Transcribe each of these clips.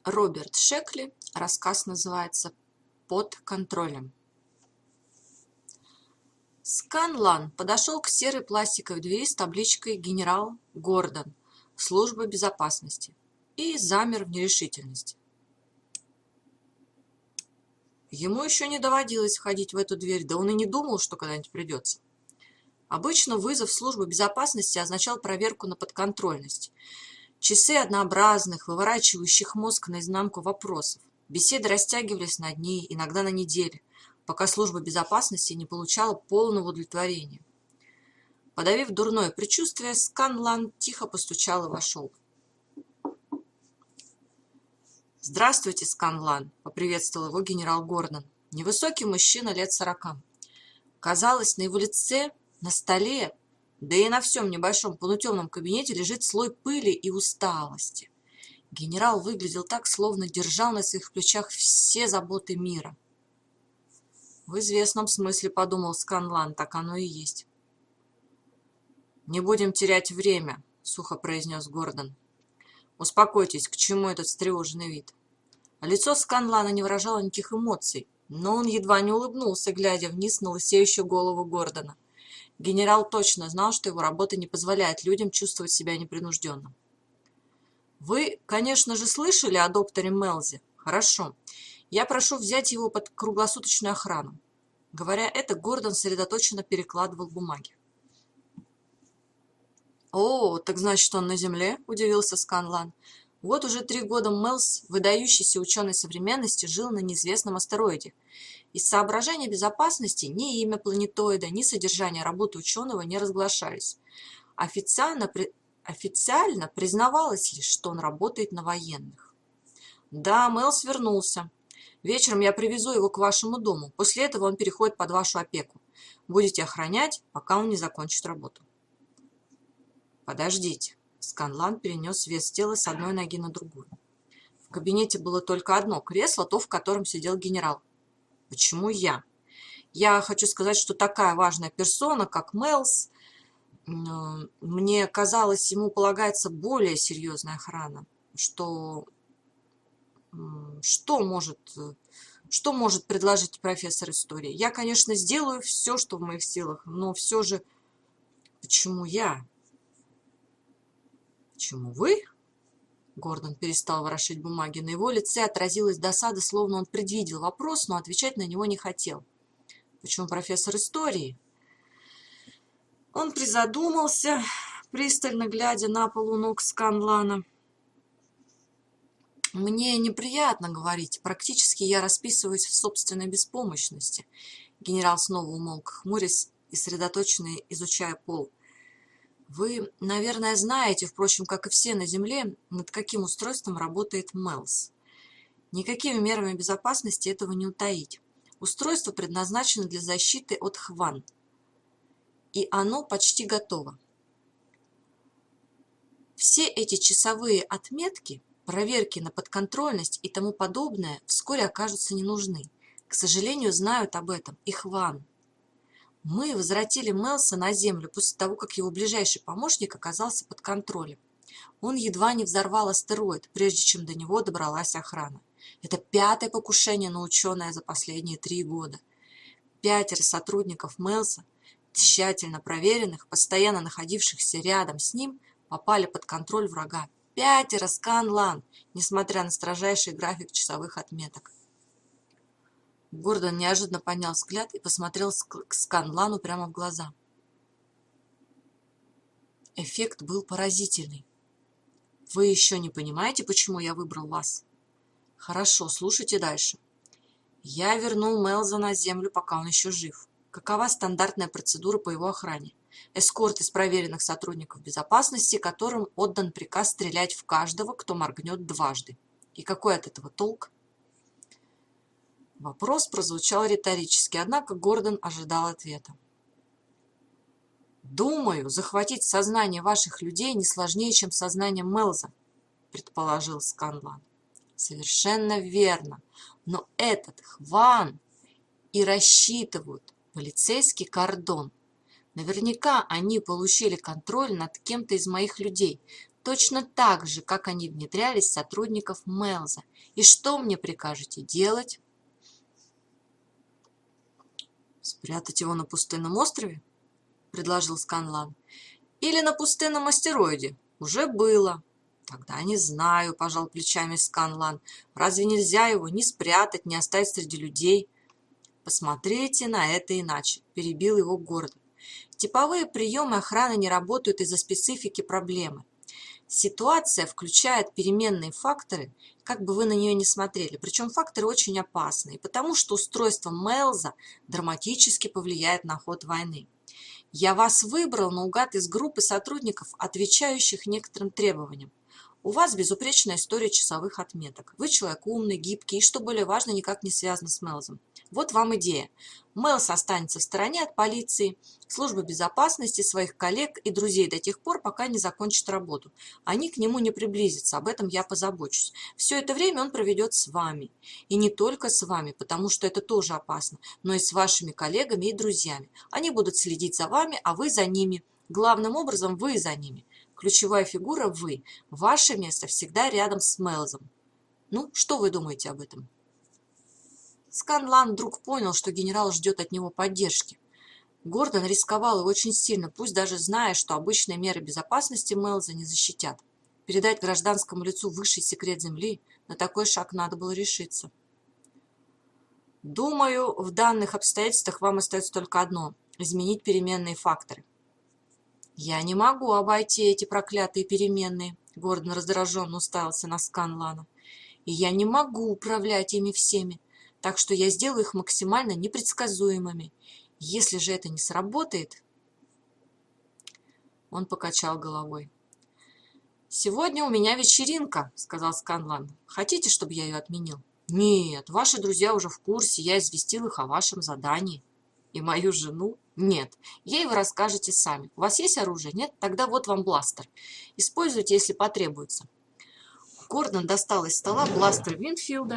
Роберт Шекли. Рассказ называется «Под контролем». Сканлан подошел к серой пластиковой двери с табличкой «Генерал Гордон. Служба безопасности» и замер в нерешительности. Ему еще не доводилось входить в эту дверь, да он и не думал, что когда-нибудь придется. Обычно вызов в службу безопасности означал проверку на подконтрольность. Часы однообразных, выворачивающих мозг наизнанку вопросов. Беседы растягивались на дни, иногда на недели, пока служба безопасности не получала полного удовлетворения. Подавив дурное предчувствие, Сканлан тихо постучал и вошел. «Здравствуйте, Сканлан», — поприветствовал его генерал Гордон. Невысокий мужчина лет 40. Казалось, на его лице, на столе, да и на всем небольшом полутемном кабинете лежит слой пыли и усталости. Генерал выглядел так, словно держал на своих плечах все заботы мира. В известном смысле, подумал Сканлан, так оно и есть. «Не будем терять время», — сухо произнес Гордон. «Успокойтесь, к чему этот встревоженный вид?» Лицо Сканлана не выражало никаких эмоций, но он едва не улыбнулся, глядя вниз на лысеющую голову Гордона. Генерал точно знал, что его работа не позволяет людям чувствовать себя непринужденно. «Вы, конечно же, слышали о докторе Мелзе? Хорошо. Я прошу взять его под круглосуточную охрану». Говоря это, Гордон сосредоточенно перекладывал бумаги. «О, так значит, он на Земле?» – удивился Сканлан. Вот уже 3 года Мелз, выдающийся ученый современности, жил на неизвестном астероиде. Из соображений безопасности ни имя планетоида, ни содержание работы ученого не разглашались. Официально признавалось лишь, что он работает на военных. «Да, Мелз вернулся. Вечером я привезу его к вашему дому. После этого он переходит под вашу опеку. Будете охранять, пока он не закончит работу». «Подождите». Сканлан перенес вес тела с одной ноги на другую. В кабинете было только одно кресло, то, в котором сидел генерал. «Почему я? Я хочу сказать, что такая важная персона, как Мелз, мне казалось, ему полагается более серьезная охрана. Что может предложить профессор истории? Я, конечно, сделаю все, что в моих силах, но все же... Почему я?» «Почему вы?» Гордон перестал ворошить бумаги. На его лице отразилась досада, словно он предвидел вопрос, но отвечать на него не хотел. «Почему профессор истории?» Он призадумался, пристально глядя на пол у ног Сканлана. «Мне неприятно говорить. Практически я расписываюсь в собственной беспомощности». Генерал снова умолк, хмурясь и сосредоточенно изучая пол. «Вы, наверное, знаете, впрочем, как и все на Земле, над каким устройством работает Мелз. Никакими мерами безопасности этого не утаить. Устройство предназначено для защиты от Хван, и оно почти готово. Все эти часовые отметки, проверки на подконтрольность и тому подобное вскоре окажутся не нужны. К сожалению, знают об этом и Хван. Мы возвратили Мелса на Землю после того, как его ближайший помощник оказался под контролем. Он едва не взорвал астероид, прежде чем до него добралась охрана. Это 5-е покушение на ученое за последние 3 года. 5 сотрудников Мелса, тщательно проверенных, постоянно находившихся рядом с ним, попали под контроль врага. 5 Сканлан, несмотря на строжайший график часовых отметок. Гордон неожиданно поднял взгляд и посмотрел к Сканлану прямо в глаза. Эффект был поразительный. «Вы еще не понимаете, почему я выбрал вас?» «Хорошо, слушайте дальше. Я вернул Мелза на Землю, пока он еще жив. Какова стандартная процедура по его охране? Эскорт из проверенных сотрудников безопасности, которым отдан приказ стрелять в каждого, кто моргнет дважды. И какой от этого толк?» Вопрос прозвучал риторически, однако Гордон ожидал ответа. «Думаю, захватить сознание ваших людей не сложнее, чем сознание Мелза», предположил Сканлан. «Совершенно верно. Но этот Хван и рассчитывают полицейский кордон. Наверняка они получили контроль над кем-то из моих людей. точно так же, как они внедрялись в сотрудников Мэлза. И что мне прикажете делать? Спрятать его на пустынном острове? Предложил Сканлан. Или на пустынном астероиде? Уже было. Тогда не знаю, пожал плечами Сканлан. Разве нельзя его ни спрятать, ни оставить среди людей? Посмотрите на это иначе, перебил его Гордон. Типовые приемы охраны не работают из-за специфики проблемы. Ситуация включает переменные факторы, как бы вы на нее ни смотрели, причем факторы очень опасные, потому что устройство Мэлза драматически повлияет на ход войны. Я вас выбрал наугад из группы сотрудников, отвечающих некоторым требованиям. У вас безупречная история часовых отметок. Вы человек умный, гибкий и, что более важно, никак не связан с Мэлзом. Вот вам идея. Мэлз останется в стороне от полиции, службы безопасности, своих коллег и друзей до тех пор, пока не закончит работу. Они к нему не приблизятся, об этом я позабочусь. Все это время он проведет с вами. И не только с вами, потому что это тоже опасно, но и с вашими коллегами и друзьями. Они будут следить за вами, а вы за ними. Главным образом, вы за ними. Ключевая фигура – вы. Ваше место всегда рядом с Мэлзом. Ну, что вы думаете об этом? Сканлан вдруг понял, что генерал ждет от него поддержки. Гордон рисковал и очень сильно, пусть даже зная, что обычные меры безопасности Мэлза не защитят. Передать гражданскому лицу высший секрет Земли – на такой шаг надо было решиться. Думаю, в данных обстоятельствах вам остается только одно – изменить переменные факторы. Я не могу обойти эти проклятые переменные, Гордон раздраженно уставился на Сканлана. И я не могу управлять ими всеми, так что я сделаю их максимально непредсказуемыми. Если же это не сработает... Он покачал головой. «Сегодня у меня вечеринка», — сказал Сканлан. «Хотите, чтобы я ее отменил?» «Нет, ваши друзья уже в курсе, я известил их о вашем задании». «И мою жену?» «Нет, ей вы расскажете сами. У вас есть оружие? Нет? Тогда вот вам бластер. Используйте, если потребуется». Гордон достал из стола бластер Винфилда,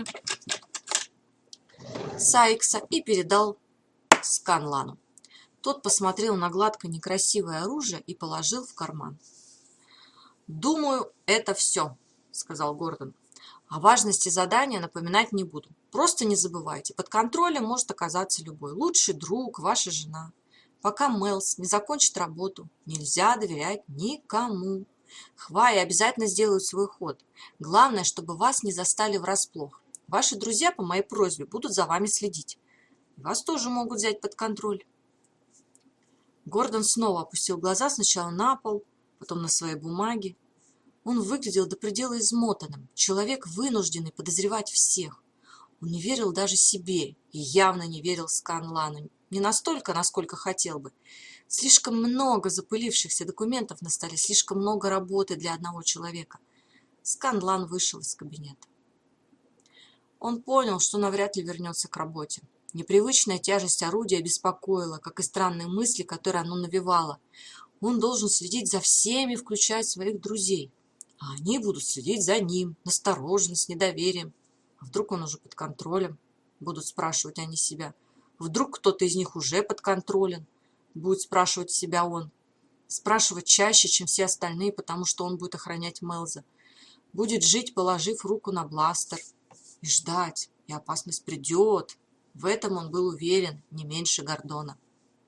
Сайкса и передал Сканлану. Тот посмотрел на гладко некрасивое оружие и положил в карман. «Думаю, это все», — сказал Гордон. «О важности задания напоминать не буду. Просто не забывайте, под контролем может оказаться любой. Лучший друг, ваша жена. Пока Мэлз не закончит работу, нельзя доверять никому. Хваи обязательно сделают свой ход. Главное, чтобы вас не застали врасплох. Ваши друзья по моей просьбе будут за вами следить. Вас тоже могут взять под контроль». Гордон снова опустил глаза сначала на пол, потом на свои бумаги. Он выглядел до предела измотанным, человек, вынужденный подозревать всех. Он не верил даже себе и явно не верил Сканлану, не настолько, насколько хотел бы. Слишком много запылившихся документов на столе, слишком много работы для одного человека. Сканлан вышел из кабинета. Он понял, что навряд ли вернется к работе. Непривычная тяжесть орудия беспокоила, как и странные мысли, которые оно навевало. Он должен следить за всеми, включая своих друзей. А они будут следить за ним, настороженно, с недоверием. А вдруг он уже под контролем? Будут спрашивать они себя. Вдруг кто-то из них уже подконтролен? Будет спрашивать себя он. Спрашивать чаще, чем все остальные, потому что он будет охранять Мэлза. Будет жить, положив руку на бластер. И ждать. И опасность придет. В этом он был уверен, не меньше Гордона.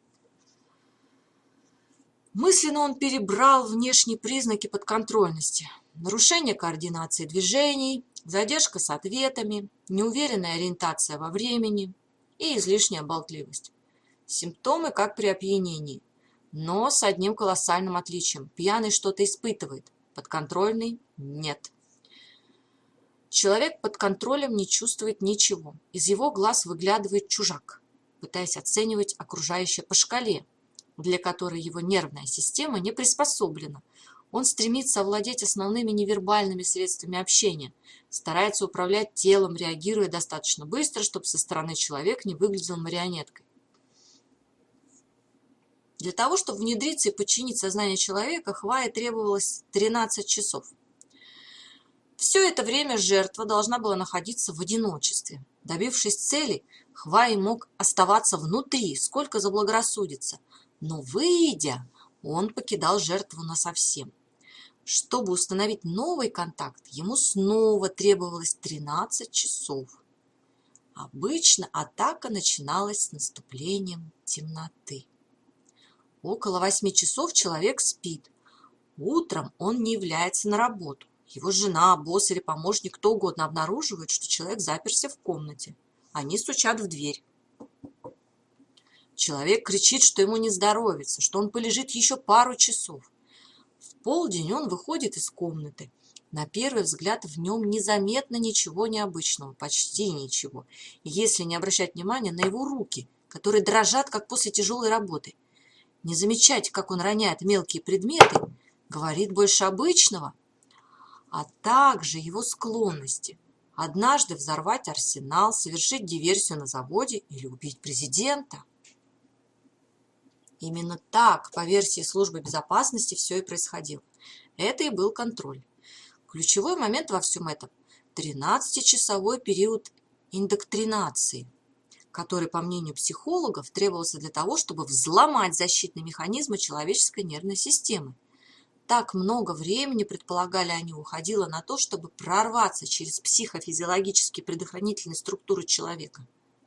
Мысленно он перебрал внешние признаки подконтрольности. Нарушение координации движений, задержка с ответами, неуверенная ориентация во времени и излишняя болтливость. Симптомы, как при опьянении, но с одним колоссальным отличием. Пьяный что-то испытывает, подконтрольный – нет. Человек под контролем не чувствует ничего. Из его глаз выглядывает чужак, пытаясь оценивать окружающее по шкале, для которой его нервная система не приспособлена. Он стремится овладеть основными невербальными средствами общения, старается управлять телом, реагируя достаточно быстро, чтобы со стороны человек не выглядел марионеткой. Для того, чтобы внедриться и подчинить сознание человека, Хвае требовалось 13 часов. Все это время жертва должна была находиться в одиночестве. Добившись цели, Хвае мог оставаться внутри, сколько заблагорассудится, но, выйдя, он покидал жертву насовсем. Чтобы установить новый контакт, ему снова требовалось 13 часов. Обычно атака начиналась с наступлением темноты. Около 8 часов человек спит. Утром он не является на работу. Его жена, босс или помощник, кто угодно обнаруживает, что человек заперся в комнате. Они стучат в дверь. Человек кричит, что ему не здоровится, что он полежит еще пару часов. В полдень он выходит из комнаты. На первый взгляд в нем незаметно ничего необычного, почти ничего, если не обращать внимания на его руки, которые дрожат, как после тяжелой работы. Не замечать, как он роняет мелкие предметы, говорит больше обычного, а также его склонности. Однажды взорвать арсенал, совершить диверсию на заводе или убить президента. Именно так, по версии службы безопасности, все и происходило. Это и был контроль. Ключевой момент во всем этом – 13-часовой период индоктринации, который, по мнению психологов, требовался для того, чтобы взломать защитные механизмы человеческой нервной системы. Так много времени, предполагали они, уходило на то, чтобы прорваться через психофизиологические предохранительные структуры человека.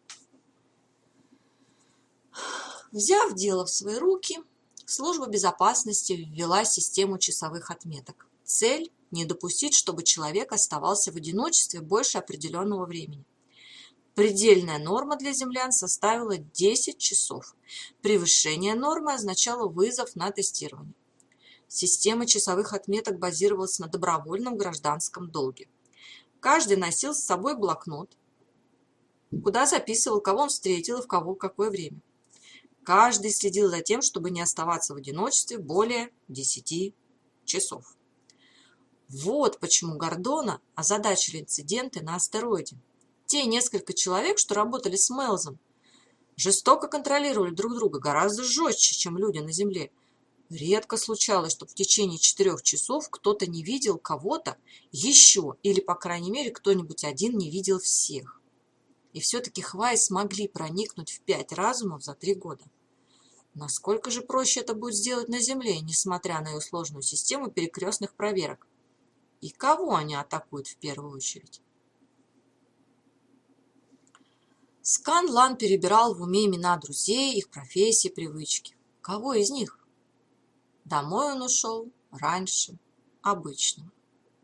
Взяв дело в свои руки, служба безопасности ввела систему часовых отметок. Цель – не допустить, чтобы человек оставался в одиночестве больше определенного времени. Предельная норма для землян составила 10 часов. Превышение нормы означало вызов на тестирование. Система часовых отметок базировалась на добровольном гражданском долге. Каждый носил с собой блокнот, куда записывал, кого он встретил и в какое время. Каждый следил за тем, чтобы не оставаться в одиночестве более 10 часов. Вот почему Гордона озадачили инциденты на астероиде. Те несколько человек, что работали с Мэлзом, жестоко контролировали друг друга гораздо жестче, чем люди на Земле. Редко случалось, что в течение 4 часов кто-то не видел кого-то еще, или, по крайней мере, кто-нибудь один не видел всех. И все-таки Хваи смогли проникнуть в 5 разумов за 3 года. Насколько же проще это будет сделать на Земле, несмотря на ее сложную систему перекрестных проверок? И кого они атакуют в первую очередь? Сканлан перебирал в уме имена друзей, их профессии, привычки. Кого из них? Домой он ушел раньше обычного.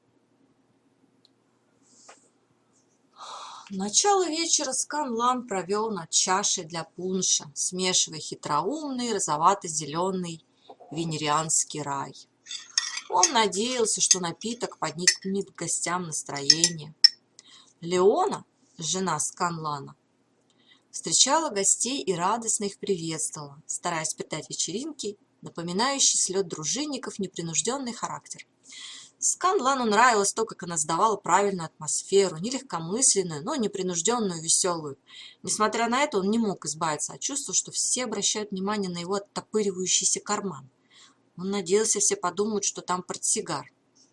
Начало вечера Сканлан провел над чашей для пунша, смешивая хитроумный розовато-зеленый венерианский рай. Он надеялся, что напиток поднимет гостям настроение. Леона, жена Сканлана, встречала гостей и радостно их приветствовала, стараясь придать вечеринке напоминающий слет дружинников непринужденный характер. Сканлану нравилось то, как она создавала правильную атмосферу, не легкомысленную, но непринужденную, веселую. Несмотря на это, он не мог избавиться от чувства, что все обращают внимание на его оттопыривающийся карман. Он надеялся, все подумают, что там портсигар.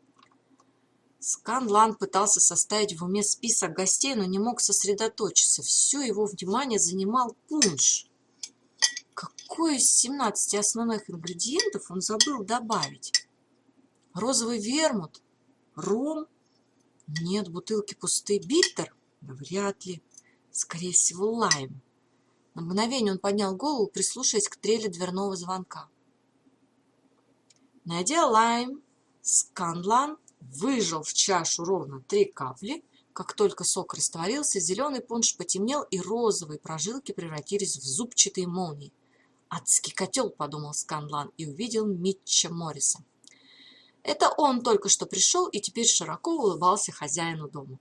Сканлан пытался составить в уме список гостей, но не мог сосредоточиться. Все его внимание занимал пунш. Какой из 17 основных ингредиентов он забыл добавить? Розовый вермут? Ром? Нет, бутылки пустые. Биттер? Вряд ли. Скорее всего, лайм. На мгновение он поднял голову, прислушиваясь к трели дверного звонка. Найдя лайм, Сканлан выжал в чашу ровно 3 капли. Как только сок растворился, зеленый пунш потемнел, и розовые прожилки превратились в зубчатые молнии. «Адский котел», — подумал Сканлан и увидел Митча Морриса. Это он только что пришел и теперь широко улыбался хозяину дома.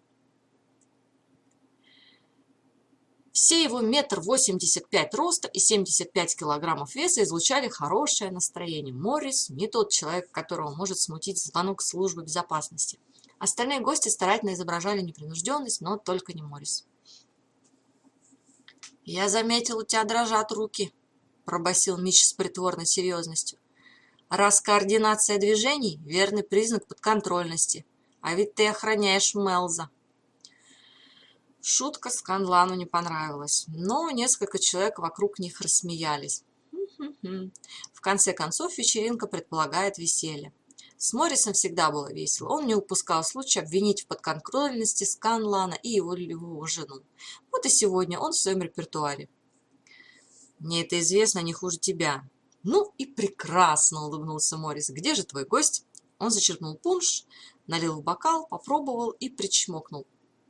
Все его 1,85 м роста и 75 килограммов веса излучали хорошее настроение. Моррис не тот человек, которого может смутить звонок службы безопасности. Остальные гости старательно изображали непринужденность, но только не Моррис. «Я заметил, у тебя дрожат руки», — пробасил Митч с притворной серьезностью. «Раз координация движений – верный признак подконтрольности. А ведь ты охраняешь Мэлза». Шутка Сканлану не понравилась, но несколько человек вокруг них рассмеялись. В конце концов, вечеринка предполагает веселье. С Моррисом всегда было весело. Он не упускал случая обвинить в подконтрольности Сканлана и его жену. Вот и сегодня он в своем репертуаре. «Мне это известно не хуже тебя». «Ну и прекрасно», — улыбнулся Моррис. «Где же твой гость?» Он зачерпнул пунш, налил в бокал, попробовал и причмокнул.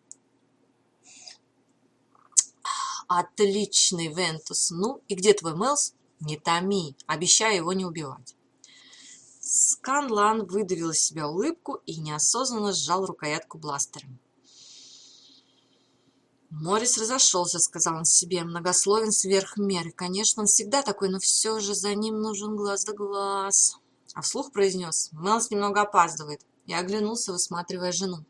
«Отличный, Вентус! Ну и где твой Мэлс?» «Не томи, обещаю его не убивать». Сканлан выдавил из себя улыбку и неосознанно сжал рукоятку бластера. «Моррис разошелся», — сказал он себе, многословен сверх меры. «Конечно, он всегда такой, но все же за ним нужен глаз да глаз». А вслух произнес: «Мэлс немного опаздывает», и оглянулся, высматривая жену.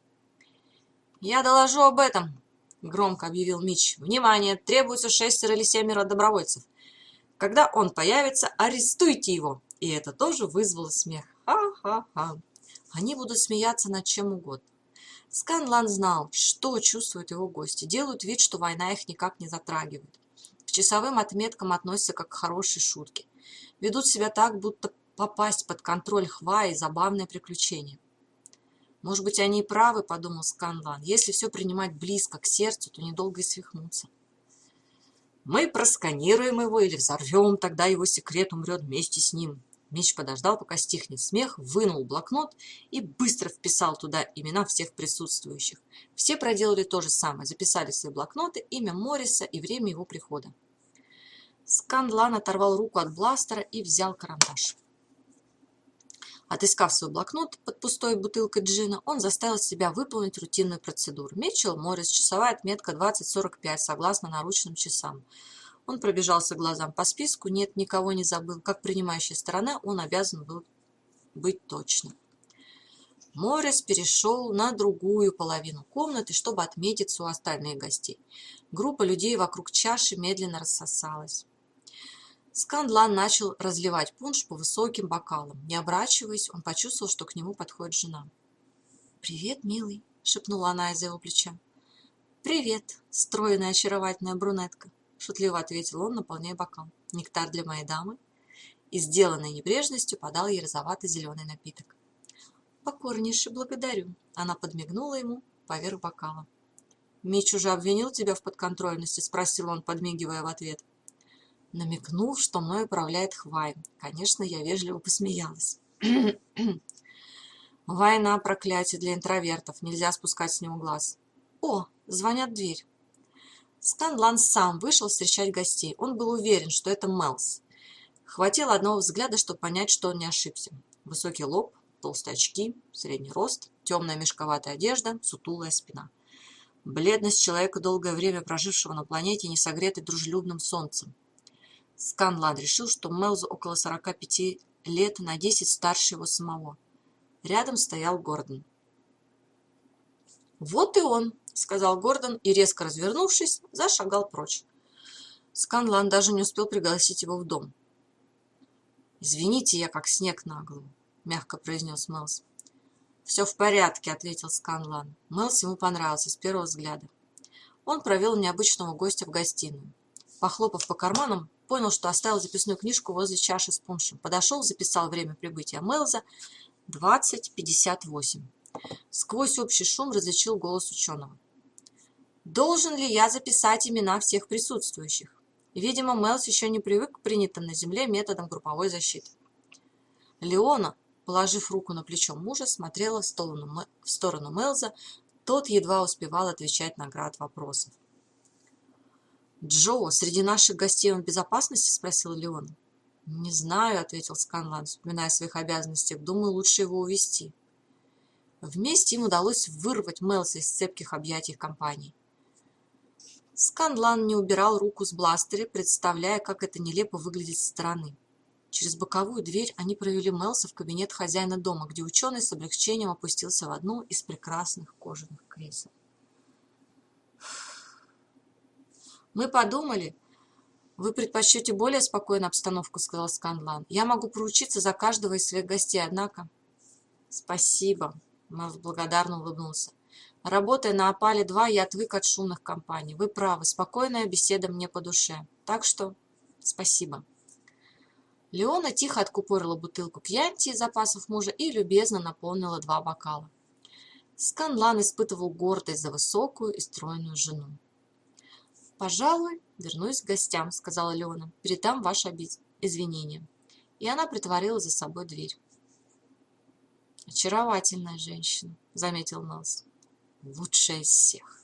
«Я доложу об этом», — громко объявил Митч. «Внимание! Требуется 6 или 7 добровольцев. Когда он появится, арестуйте его!» И это тоже вызвало смех. Ха-ха-ха. Они будут смеяться над чем угодно. Сканлан знал, что чувствуют его гости. Делают вид, что война их никак не затрагивает. К часовым отметкам относятся как к хорошей шутке. Ведут себя так, будто попасть под контроль Хваи – забавное приключение. «Может быть, они и правы», – подумал Сканлан. «Если все принимать близко к сердцу, то недолго и свихнуться. Мы просканируем его или взорвем, тогда его секрет умрет вместе с ним». Митч подождал, пока стихнет смех, вынул блокнот и быстро вписал туда имена всех присутствующих. Все проделали то же самое, записали в свои блокноты имя Морриса и время его прихода. Сканлан оторвал руку от бластера и взял карандаш. Отыскав свой блокнот под пустой бутылкой джина, он заставил себя выполнить рутинную процедуру. Митчелл Моррис, часовая отметка 20:45, согласно наручным часам. Он пробежался глазам по списку, нет, никого не забыл. Как принимающая сторона, он обязан был быть точным. Моррис перешел на другую половину комнаты, чтобы отметиться у остальных гостей. Группа людей вокруг чаши медленно рассосалась. Сканлан начал разливать пунш по высоким бокалам. Не оборачиваясь, он почувствовал, что к нему подходит жена. «Привет, милый», — шепнула она из-за его плеча. «Привет, стройная очаровательная брюнетка», — шутливо ответил он, наполняя бокал. «Нектар для моей дамы». И, сделанной небрежностью, подал ей розовато-зеленый напиток. «Покорнейше благодарю», — она подмигнула ему поверх бокала. «Митч уже обвинил тебя в подконтрольности?» — спросил он, подмигивая в ответ. Намекнув, что мной управляет Хвай. Конечно, я вежливо посмеялась. «Война, проклятие для интровертов, нельзя спускать с него глаз». «О, звонят в дверь». Сканлан сам вышел встречать гостей. Он был уверен, что это Мэлс. Хватило одного взгляда, чтобы понять, что он не ошибся. Высокий лоб, толстые очки, средний рост, темная мешковатая одежда, сутулая спина. Бледность человека, долгое время прожившего на планете, не согретой дружелюбным солнцем. Сканлан решил, что Мэлсу около 45 лет, на 10 старше его самого. Рядом стоял Гордон. «Вот и он», — сказал Гордон и, резко развернувшись, зашагал прочь. Сканлан даже не успел пригласить его в дом. «Извините, я как снег на голову», — мягко произнес Мэлс. «Все в порядке», — ответил Сканлан. Мэлс ему понравился с первого взгляда. Он провел необычного гостя в гостиную. Похлопав по карманам, понял, что оставил записную книжку возле чаши с пуншем. Подошел, записал время прибытия Мэлса — 20:58. Сквозь общий шум различил голос ученого. «Должен ли я записать имена всех присутствующих?» Видимо, Мэлс еще не привык к принятым на Земле методам групповой защиты. Леона, положив руку на плечо мужа, смотрела в сторону Мэлса. Тот едва успевал отвечать на град вопросов. «Джо, среди наших гостей он в безопасности?» – спросил Леон. «Не знаю», – ответил Сканлан, вспоминая о своих обязанностях. «Думаю, лучше его увезти». Вместе им удалось вырвать Мэлса из цепких объятий компании. Сканлан не убирал руку с бластера, представляя, как это нелепо выглядит со стороны. Через боковую дверь они провели Мэлса в кабинет хозяина дома, где ученый с облегчением опустился в одну из прекрасных кожаных кресел. «Мы подумали, вы предпочтете более спокойную обстановку», — сказал Сканлан. «Я могу поручиться за каждого из своих гостей, однако...» «Спасибо», — Мэлс благодарно улыбнулся. «Работая на Опале-2, я отвык от шумных компаний. Вы правы, спокойная беседа мне по душе. Так что спасибо». Леона тихо откупорила бутылку кьянти из запасов мужа и любезно наполнила 2 бокала. Сканлан испытывал гордость за высокую и стройную жену. «Пожалуй, вернусь к гостям», — сказала Леона. «Передам ваши извинения». И она притворила за собой дверь. «Очаровательная женщина», — заметил Мэлс. «Лучшая из всех».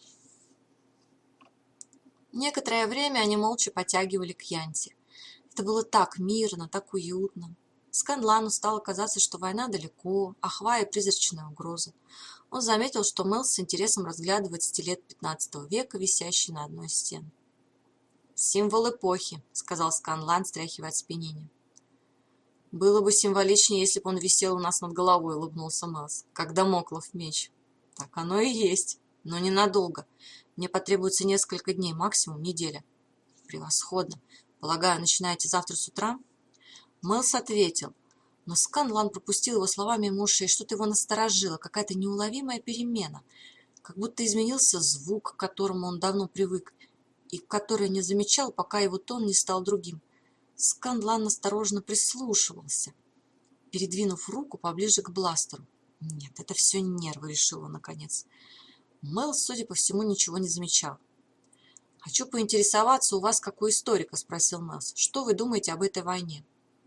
Некоторое время они молча потягивали кьянти. Это было так мирно, так уютно. Сканлану стало казаться, что война далеко, а Хвая — призрачная угроза. Он заметил, что Мэлс с интересом разглядывает стилет XV века, висящий на одной из стен. «Символ эпохи», — сказал Сканлан, стряхивая оцепенение. «Было бы символичнее, если бы он висел у нас над головой», — улыбнулся Мэлс, — «как дамоклов меч». «Так оно и есть, но ненадолго. Мне потребуется несколько дней, максимум неделя». «Превосходно. Полагаю, начинаете завтра с утра?» Мэлс ответил, но Сканлан пропустил его слова мимо ушей, что-то его насторожило, какая-то неуловимая перемена, как будто изменился звук, к которому он давно привык, и который не замечал, пока его тон не стал другим. Сканлан осторожно прислушивался, передвинув руку поближе к бластеру. «Нет, это все нервы», — решил он наконец. Мэлс, судя по всему, ничего не замечал. «Хочу поинтересоваться у вас, как у историка», — спросил Мэлс. «Что вы думаете об этой войне?»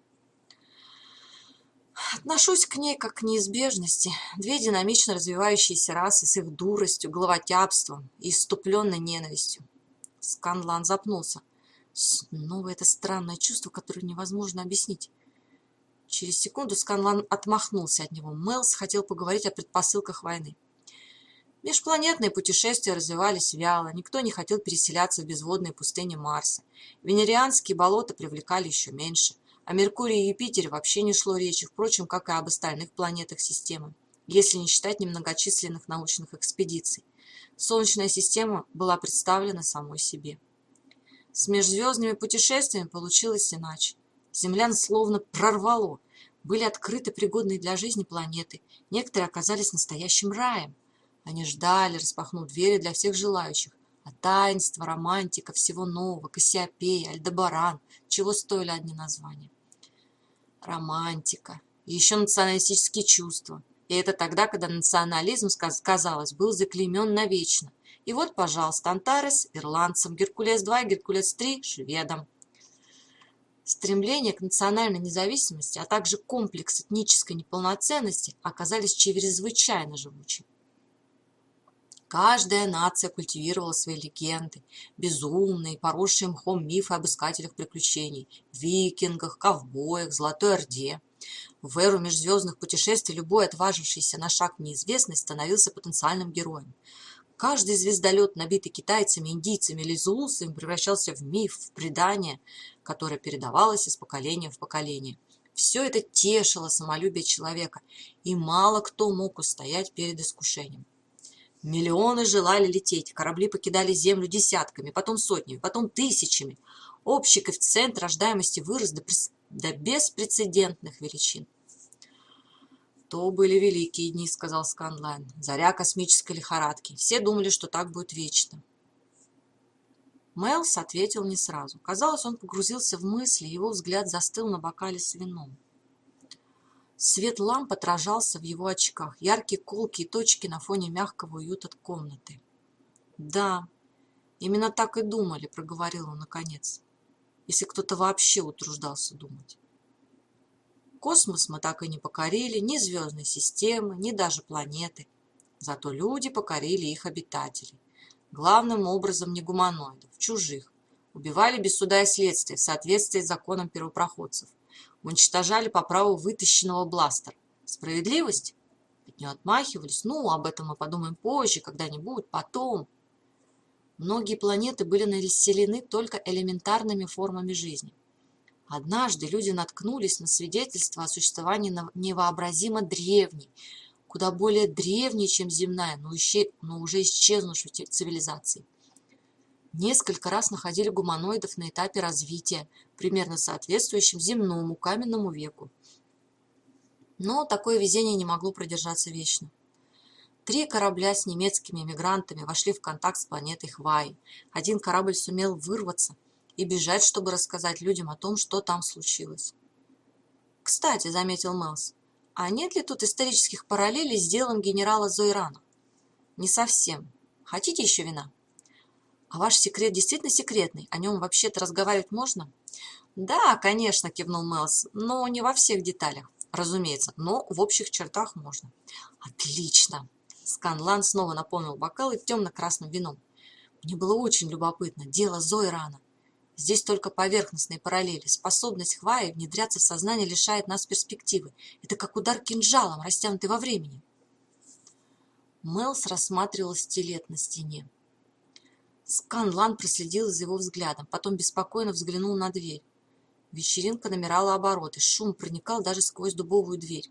«Отношусь к ней как к неизбежности. 2 динамично развивающиеся расы с их дуростью, головотяпством и исступленной ненавистью». Сканлан запнулся. Снова это странное чувство, которое невозможно объяснить. Через секунду Сканлан отмахнулся от него. Мэлс хотел поговорить о предпосылках войны. Межпланетные путешествия развивались вяло, никто не хотел переселяться в безводные пустыни Марса. Венерианские болота привлекали еще меньше. О Меркурии и Юпитере вообще не шло речи, впрочем, как и об остальных планетах системы, если не считать немногочисленных научных экспедиций. Солнечная система была представлена самой себе. С межзвездными путешествиями получилось иначе. Землян словно прорвало. Были открыты пригодные для жизни планеты. Некоторые оказались настоящим раем. Они ждали, распахнув двери для всех желающих. А таинство, романтика, всего нового, Кассиопея, Альдебаран, чего стоили одни названия. Романтика. И еще националистические чувства. И это тогда, когда национализм, казалось, был заклеймен навечно. И вот, пожалуйста, Антарес ирландцам, Геркулес-2 и Геркулес-3 шведам. Стремление к национальной независимости, а также комплекс этнической неполноценности оказались чрезвычайно живучими. Каждая нация культивировала свои легенды, безумные, поросшие мхом мифы об искателях приключений, викингах, ковбоях, Золотой Орде. В эру межзвездных путешествий любой отважившийся на шаг в неизвестность становился потенциальным героем. Каждый звездолет, набитый китайцами, индийцами или зулусами, превращался в миф, в предание, которое передавалось из поколения в поколение. Все это тешило самолюбие человека, и мало кто мог устоять перед искушением. Миллионы желали лететь, корабли покидали Землю десятками, потом сотнями, потом тысячами. Общий коэффициент рождаемости вырос до беспрецедентных величин. «То были великие дни», — сказал Сканлан, — «заря космической лихорадки. Все думали, что так будет вечно». Мэлс ответил не сразу. Казалось, он погрузился в мысли, его взгляд застыл на бокале с вином. Свет ламп отражался в его очках, яркие колкие точки на фоне мягкого уюта комнаты. «Да, именно так и думали», — проговорил он наконец, если кто-то вообще утруждался думать. Космос мы так и не покорили, ни звездной системы, ни даже планеты. Зато люди покорили их обитателей. Главным образом не гуманоидов, чужих. Убивали без суда и следствия в соответствии с законом первопроходцев. Уничтожали по праву вытащенного бластера. Справедливость? От нее отмахивались. Ну, об этом мы подумаем позже, когда-нибудь, потом. Многие планеты были населены только элементарными формами жизни. Однажды люди наткнулись на свидетельство о существовании невообразимо древней, куда более древней, чем земная, но уже исчезнувшей цивилизации. Несколько раз находили гуманоидов на этапе развития, примерно соответствующем земному каменному веку. Но такое везение не могло продержаться вечно. 3 корабля с немецкими эмигрантами вошли в контакт с планетой Хваи. Один корабль сумел вырваться и бежать, чтобы рассказать людям о том, что там случилось. Кстати, заметил Мэлс, а нет ли тут исторических параллелей с делом генерала Зойрана? Не совсем. Хотите еще вина? А ваш секрет действительно секретный? О нем вообще-то разговаривать можно? Да, конечно, кивнул Мэлс, но не во всех деталях, разумеется, но в общих чертах можно. Отлично. Сканлан снова наполнил бокалы темно-красным вином. Мне было очень любопытно. Дело Зойрана. Здесь только поверхностные параллели. Способность Хваи внедряться в сознание лишает нас перспективы. Это как удар кинжалом, растянутый во времени. Мэлс рассматривал стилет на стене. Сканлан проследил за его взглядом, потом беспокойно взглянул на дверь. Вечеринка набирала обороты, шум проникал даже сквозь дубовую дверь.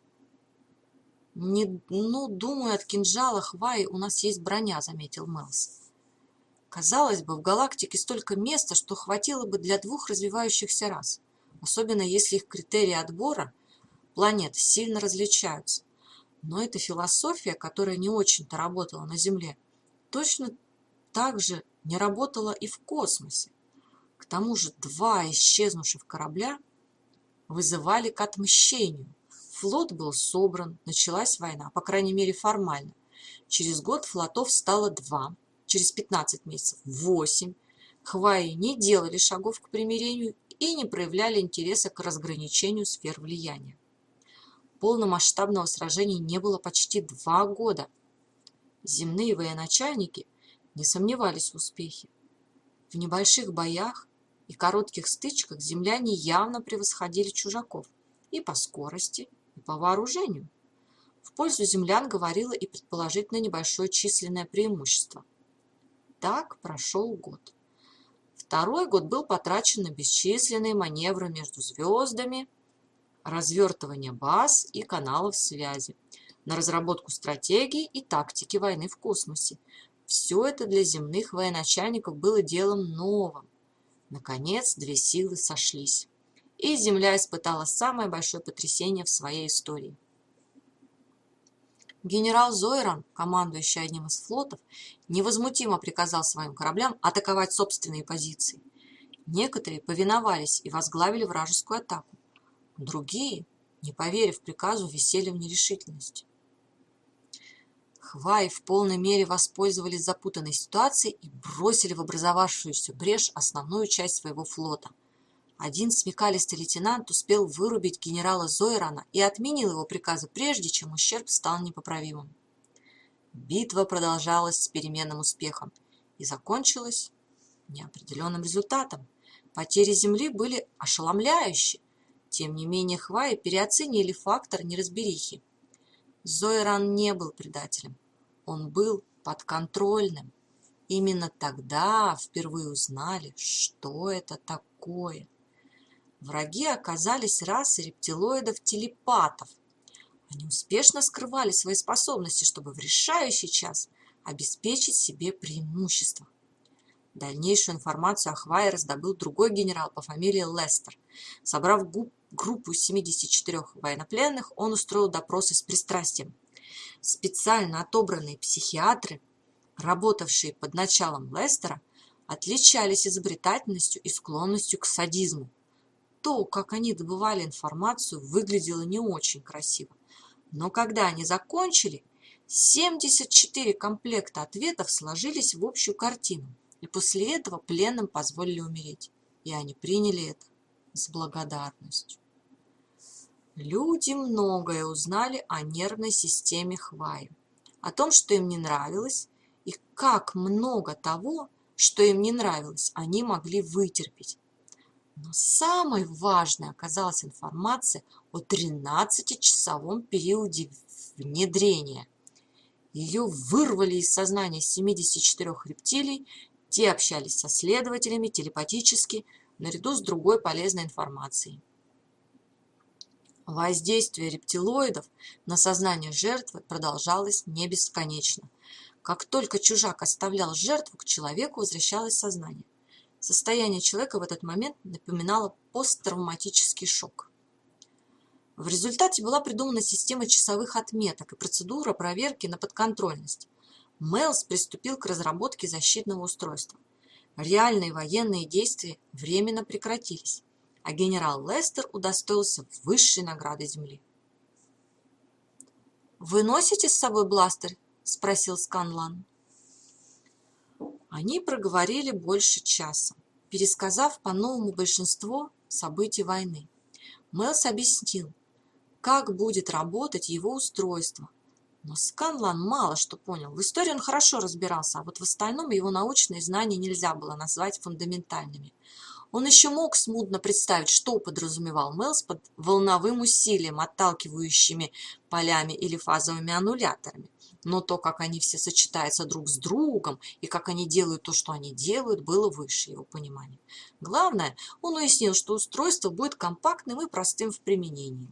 Думаю, от кинжала Хваи у нас есть броня», — заметил Мэлс. Казалось бы, в галактике столько места, что хватило бы для 2 развивающихся рас, особенно если их критерии отбора планет сильно различаются. Но эта философия, которая не очень-то работала на Земле, точно так же не работала и в космосе. К тому же 2 исчезнувших корабля вызывали к отмщению. Флот был собран, началась война, по крайней мере формально. Через год флотов стало 2. Через 15 месяцев 8. Хваи не делали шагов к примирению и не проявляли интереса к разграничению сфер влияния. Полномасштабного сражения не было почти 2 года. Земные военачальники не сомневались в успехе. В небольших боях и коротких стычках земляне явно превосходили чужаков и по скорости, и по вооружению. В пользу землян говорило и предположительно небольшое численное преимущество. Так прошел год. 2-й год был потрачен на бесчисленные маневры между звездами, развертывание баз и каналов связи, на разработку стратегий и тактики войны в космосе. Все это для земных военачальников было делом новым. Наконец, 2 силы сошлись, и Земля испытала самое большое потрясение в своей истории. Генерал Зойран, командующий одним из флотов, невозмутимо приказал своим кораблям атаковать собственные позиции. Некоторые повиновались и возглавили вражескую атаку. Другие, не поверив приказу, висели в нерешительности. Хваи в полной мере воспользовались запутанной ситуацией и бросили в образовавшуюся брешь основную часть своего флота. Один смекалистый лейтенант успел вырубить генерала Зойрана и отменил его приказы, прежде чем ущерб стал непоправимым. Битва продолжалась с переменным успехом и закончилась неопределенным результатом. Потери земли были ошеломляющие. Тем не менее, Хваи переоценили фактор неразберихи. Зойран не был предателем. Он был подконтрольным. Именно тогда впервые узнали, что это такое. Враги оказались расой рептилоидов-телепатов. Они успешно скрывали свои способности, чтобы в решающий час обеспечить себе преимущество. Дальнейшую информацию о Хвае раздобыл другой генерал по фамилии Лестер. Собрав группу из 74 военнопленных, он устроил допросы с пристрастием. Специально отобранные психиатры, работавшие под началом Лестера, отличались изобретательностью и склонностью к садизму. То, как они добывали информацию, выглядело не очень красиво. Но когда они закончили, 74 комплекта ответов сложились в общую картину, и после этого пленным позволили умереть. И они приняли это с благодарностью. Люди многое узнали о нервной системе Хваи, о том, что им не нравилось, и как много того, что им не нравилось, они могли вытерпеть. Но самой важной оказалась информация о 13-часовом периоде внедрения. Ее вырвали из сознания 74 рептилий, те общались со следователями телепатически, наряду с другой полезной информацией. Воздействие рептилоидов на сознание жертвы продолжалось не бесконечно. Как только чужак оставлял жертву, к человеку возвращалось сознание. Состояние человека в этот момент напоминало посттравматический шок. В результате была придумана система часовых отметок и процедура проверки на подконтрольность. Мэлс приступил к разработке защитного устройства. Реальные военные действия временно прекратились, а генерал Лестер удостоился высшей награды Земли. «Вы носите с собой бластер?» – спросил Сканлан. Они проговорили больше часа, пересказав по-новому большинство событий войны. Мэлс объяснил, как будет работать его устройство. Но Сканлан мало что понял. В истории он хорошо разбирался, а вот в остальном его научные знания нельзя было назвать фундаментальными. Он еще мог смутно представить, что подразумевал Мэлс под волновым усилием, отталкивающими полями или фазовыми аннуляторами. Но то, как они все сочетаются друг с другом и как они делают то, что они делают, было выше его понимания. Главное, он уяснил, что устройство будет компактным и простым в применении.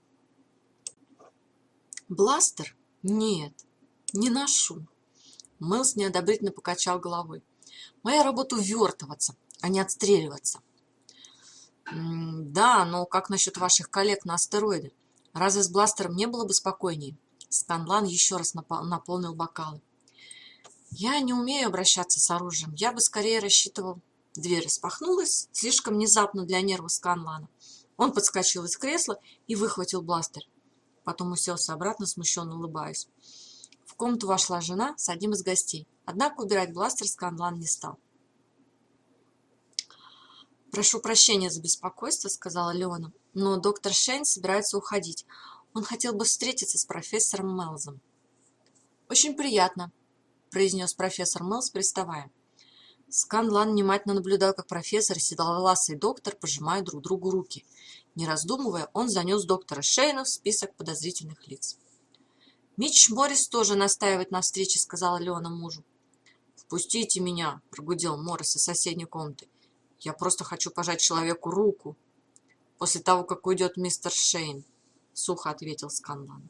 Бластер? Нет, не ношу. Мэлс неодобрительно покачал головой. Моя работа увертываться, а не отстреливаться. Да, но как насчет ваших коллег на астероиде? Разве с бластером не было бы спокойнее? Сканлан еще раз наполнил бокалы. Я не умею обращаться с оружием. Я бы скорее рассчитывал... Дверь распахнулась, слишком внезапно для нервов Сканлана. Он подскочил из кресла и выхватил бластер. Потом уселся обратно, смущенно улыбаясь. В комнату вошла жена с одним из гостей. Однако убирать бластер Сканлан не стал. «Прошу прощения за беспокойство», — сказала Леона, «но доктор Шейн собирается уходить. Он хотел бы встретиться с профессором Мэлзом». «Очень приятно», — произнес профессор Мэлз, приставая. Сканлан внимательно наблюдал, как профессор и седовласый доктор пожимают друг другу руки. Не раздумывая, он занес доктора Шейна в список подозрительных лиц. «Митч Моррис тоже настаивает на встрече», — сказала Леона мужу. «Впустите меня», — прогудел Моррис из соседней комнаты. «Я просто хочу пожать человеку руку после того, как уйдет мистер Шейн», — сухо ответил Сканлан.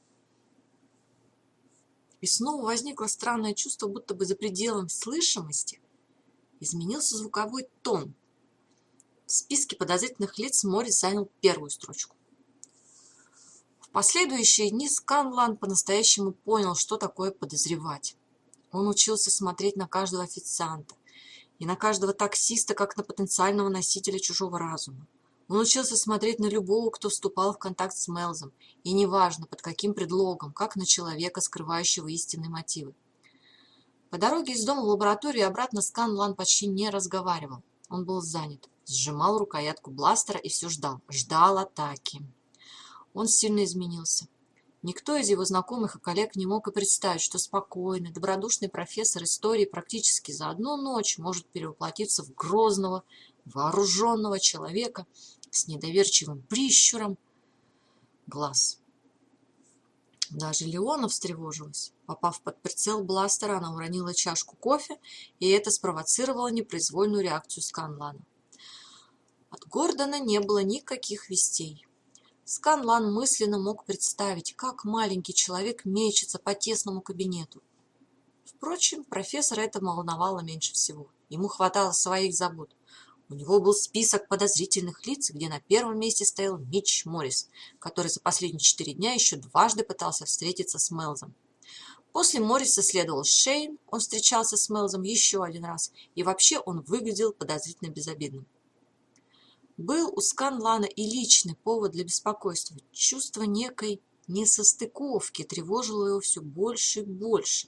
И снова возникло странное чувство, будто бы за пределом слышимости изменился звуковой тон. В списке подозрительных лиц Моррис занял первую строчку. В последующие дни Сканлан по-настоящему понял, что такое подозревать. Он учился смотреть на каждого официанта и на каждого таксиста, как на потенциального носителя чужого разума. Он учился смотреть на любого, кто вступал в контакт с Мэлзом, и неважно, под каким предлогом, как на человека, скрывающего истинные мотивы. По дороге из дома в лабораторию и обратно Сканлан почти не разговаривал. Он был занят, сжимал рукоятку бластера и все ждал атаки. Он сильно изменился. Никто из его знакомых и коллег не мог и представить, что спокойный, добродушный профессор истории практически за одну ночь может перевоплотиться в грозного, вооруженного человека с недоверчивым прищуром глаз. Даже Леона встревожилась. Попав под прицел бластера, она уронила чашку кофе, и это спровоцировало непроизвольную реакцию Сканлана. От Гордона не было никаких вестей. Сканлан мысленно мог представить, как маленький человек мечется по тесному кабинету. Впрочем, профессора это волновало меньше всего. Ему хватало своих забот. У него был список подозрительных лиц, где на первом месте стоял Митч Моррис, который за последние 4 дня еще дважды пытался встретиться с Мэлзом. После Морриса следовал Шейн, он встречался с Мэлзом еще один раз, и вообще он выглядел подозрительно безобидным. Был у Сканлана и личный повод для беспокойства. Чувство некой несостыковки тревожило его все больше и больше.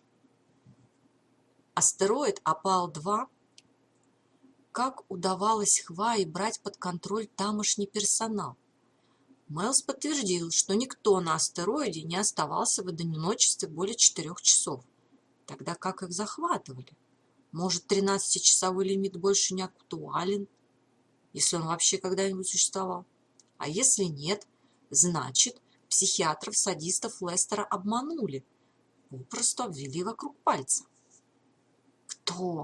Астероид Апал-2. Как удавалось Хваи брать под контроль тамошний персонал? Мэлс подтвердил, что никто на астероиде не оставался в одиночестве более 4 часов. Тогда как их захватывали? Может, 13-часовой лимит больше не актуален, если он вообще когда-нибудь существовал? А если нет, значит, психиатров-садистов Лестера обманули, попросту обвели вокруг пальца. Кто?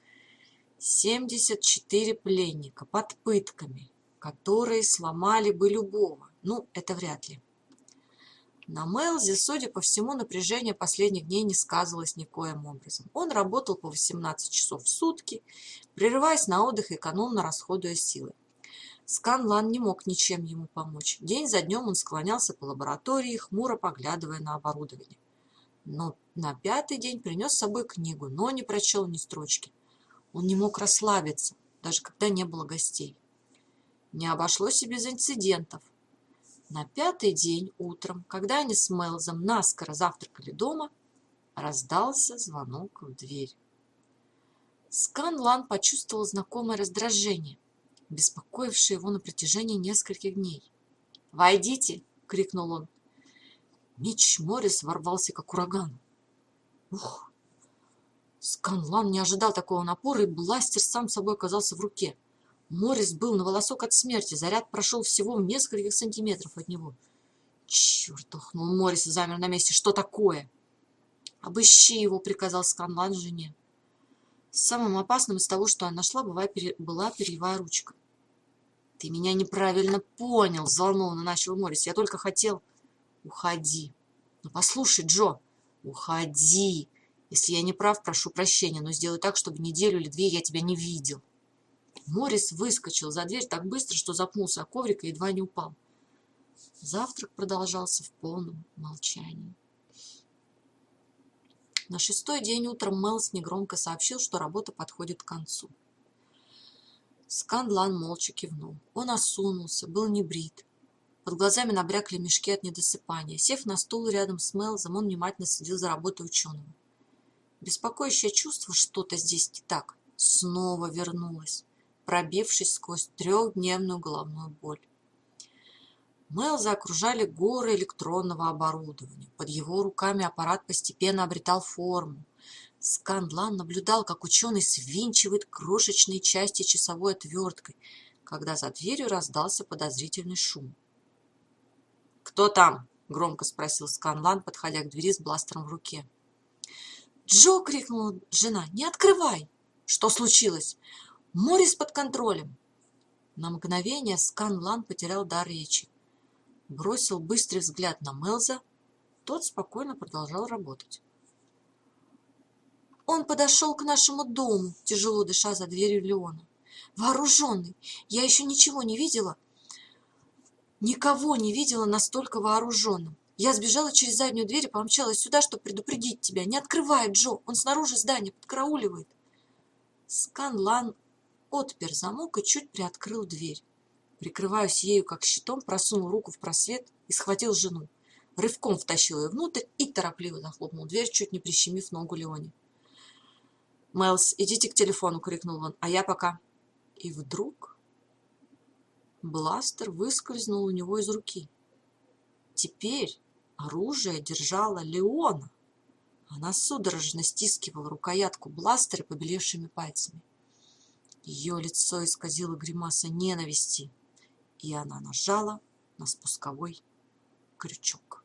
74 пленника под пытками, которые сломали бы любого. Ну, это вряд ли. На Мэлзе, судя по всему, напряжение последних дней не сказывалось никоим образом. Он работал по 18 часов в сутки, прерываясь на отдых и экономно расходуя силы. Сканлан не мог ничем ему помочь. День за днем он склонялся по лаборатории, хмуро поглядывая на оборудование. Но на 5-й день принес с собой книгу, но не прочел ни строчки. Он не мог расслабиться, даже когда не было гостей. Не обошлось и без инцидентов. На пятый день утром, когда они с Мэлзом наскоро завтракали дома, раздался звонок в дверь. Сканлан почувствовал знакомое раздражение, беспокоившее его на протяжении нескольких дней. «Войдите!» — крикнул он. Митч Моррис ворвался, как ураган. Ух! Сканлан не ожидал такого напора, и бластер сам собой оказался в руке. Моррис был на волосок от смерти, заряд прошел всего в нескольких сантиметров от него. «Черт!» — охнул Моррис и замер на месте. «Что такое?» «Обыщи его!» — приказал Сканлан жене. Самым опасным из того, что она нашла, была перьевая ручка. «Ты меня неправильно понял!» — взволнованно начал Моррис. «Я только хотел...» «Уходи!» «Ну, послушай, Джо!» «Уходи! Если я не прав, прошу прощения, но сделай так, чтобы неделю или две я тебя не видел». Моррис выскочил за дверь так быстро, что запнулся о коврик и едва не упал. Завтрак продолжался в полном молчании. На шестой день утром Мэлс негромко сообщил, что работа подходит к концу. Сканлан молча кивнул. Он осунулся, был небрит. Под глазами набрякли мешки от недосыпания. Сев на стул рядом с Мэлзом, он внимательно следил за работой ученого. Беспокоящее чувство, что-то здесь не так, снова вернулось, пробившись сквозь трехдневную головную боль. Мэлза окружали горы электронного оборудования. Под его руками аппарат постепенно обретал форму. Сканлан наблюдал, как ученый свинчивает крошечные части часовой отверткой, когда за дверью раздался подозрительный шум. «Кто там?» — громко спросил Сканлан, подходя к двери с бластером в руке. «Джо!» — крикнула жена. «Не открывай!» «Что случилось?» «Моррис под контролем!» На мгновение Сканлан потерял дар речи. Бросил быстрый взгляд на Мэлза. Тот спокойно продолжал работать. «Он подошел к нашему дому», — тяжело дыша за дверью Леона. «Вооруженный. Я еще ничего не видела. Никого не видела настолько вооруженным. Я сбежала через заднюю дверь и помчалась сюда, чтобы предупредить тебя. Не открывай, Джо, он снаружи здания подкарауливает». Сканлан отпер замок и чуть приоткрыл дверь. Прикрываясь ею как щитом, просунул руку в просвет и схватил жену. Рывком втащил ее внутрь и торопливо захлопнул дверь, чуть не прищемив ногу Леоне. «Мэлс, идите к телефону!» — крикнул он. «А я пока...» И вдруг бластер выскользнул у него из руки. Теперь оружие держала Леона. Она судорожно стискивала рукоятку бластера побелевшими пальцами. Ее лицо исказило гримаса ненависти, и она нажала на спусковой крючок.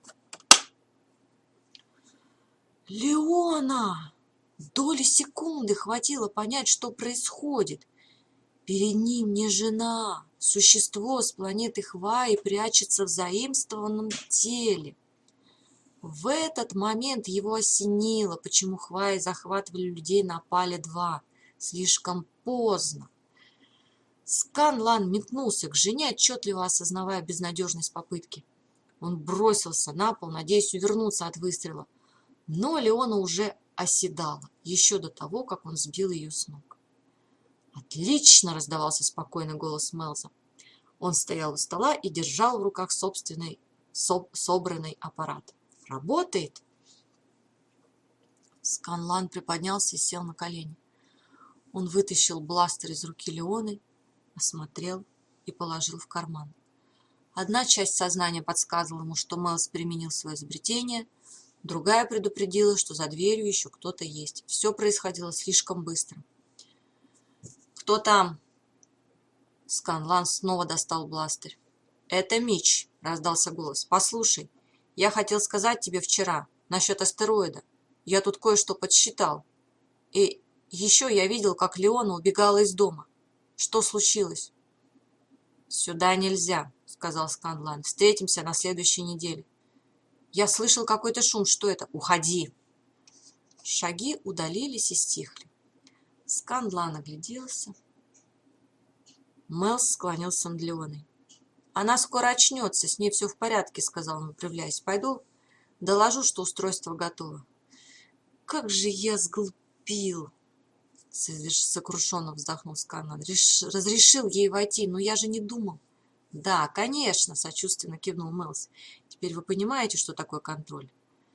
«Леона!» Доли секунды хватило понять, что происходит. Перед ним не жена, существо с планеты Хваи прячется в заимствованном теле. В этот момент его осенило, почему Хваи захватывали людей на Пале-2. Слишком поздно. Сканлан метнулся к жене, отчетливо осознавая безнадежность попытки. Он бросился на пол, надеясь увернуться от выстрела. Но Леона уже оседала, еще до того, как он сбил ее с ног. «Отлично!» — раздавался спокойный голос Мэлза. Он стоял у стола и держал в руках собственный собранный аппарат. «Работает?» Сканлан приподнялся и сел на колени. Он вытащил бластер из руки Леоны, осмотрел и положил в карман. Одна часть сознания подсказывала ему, что Мэлз применил свое изобретение, другая предупредила, что за дверью еще кто-то есть. Все происходило слишком быстро. «Кто там?» Сканлан снова достал бластер. «Это Митч», — раздался голос. «Послушай, я хотел сказать тебе вчера насчет астероида. Я тут кое-что подсчитал. И еще я видел, как Леона убегала из дома. Что случилось?» «Сюда нельзя», — сказал Сканлан. «Встретимся на следующей неделе». «Я слышал какой-то шум. Что это?» «Уходи!» Шаги удалились и стихли. Сканлан огляделся. Мэлс склонился над Леоной. «Она скоро очнется, с ней все в порядке», — сказал он, выпрямляясь. «Пойду доложу, что устройство готово». «Как же я сглупил!» Сокрушенно вздохнул Сканлан. Разрешил ей войти, но я же не думал. Да, конечно, сочувственно кивнул Мэлс. Теперь вы понимаете, что такое контроль?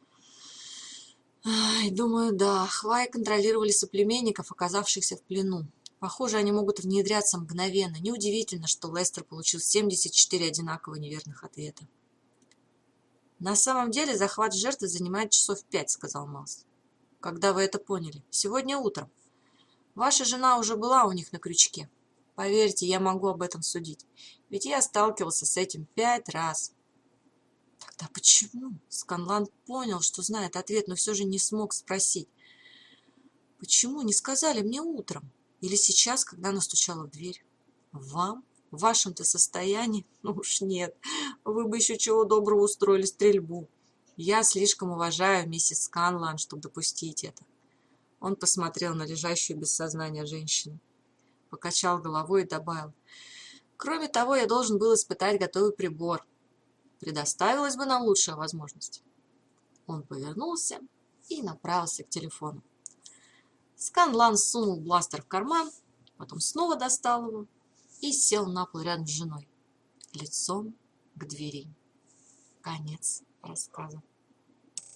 Ай, думаю, да. Хваи контролировали соплеменников, оказавшихся в плену. Похоже, они могут внедряться мгновенно. Неудивительно, что Лестер получил 74 одинаково неверных ответа. На самом деле захват жертвы занимает часов 5, сказал Мэлс. Когда вы это поняли? Сегодня утром. Ваша жена уже была у них на крючке. Поверьте, я могу об этом судить. Ведь я сталкивался с этим 5 раз. Тогда почему? Сканлан понял, что знает ответ, но все же не смог спросить. Почему не сказали мне утром? Или сейчас, когда настучала в дверь? Вам? В вашем-то состоянии? Ну уж нет. Вы бы еще чего доброго устроили стрельбу. Я слишком уважаю миссис Сканлан, чтобы допустить это. Он посмотрел на лежащую без сознания женщину, покачал головой и добавил. Кроме того, я должен был испытать готовый прибор. Предоставилась бы нам лучшая возможность. Он повернулся и направился к телефону. Сканлан сунул бластер в карман, потом снова достал его и сел на пол рядом с женой, лицом к двери. Конец рассказа.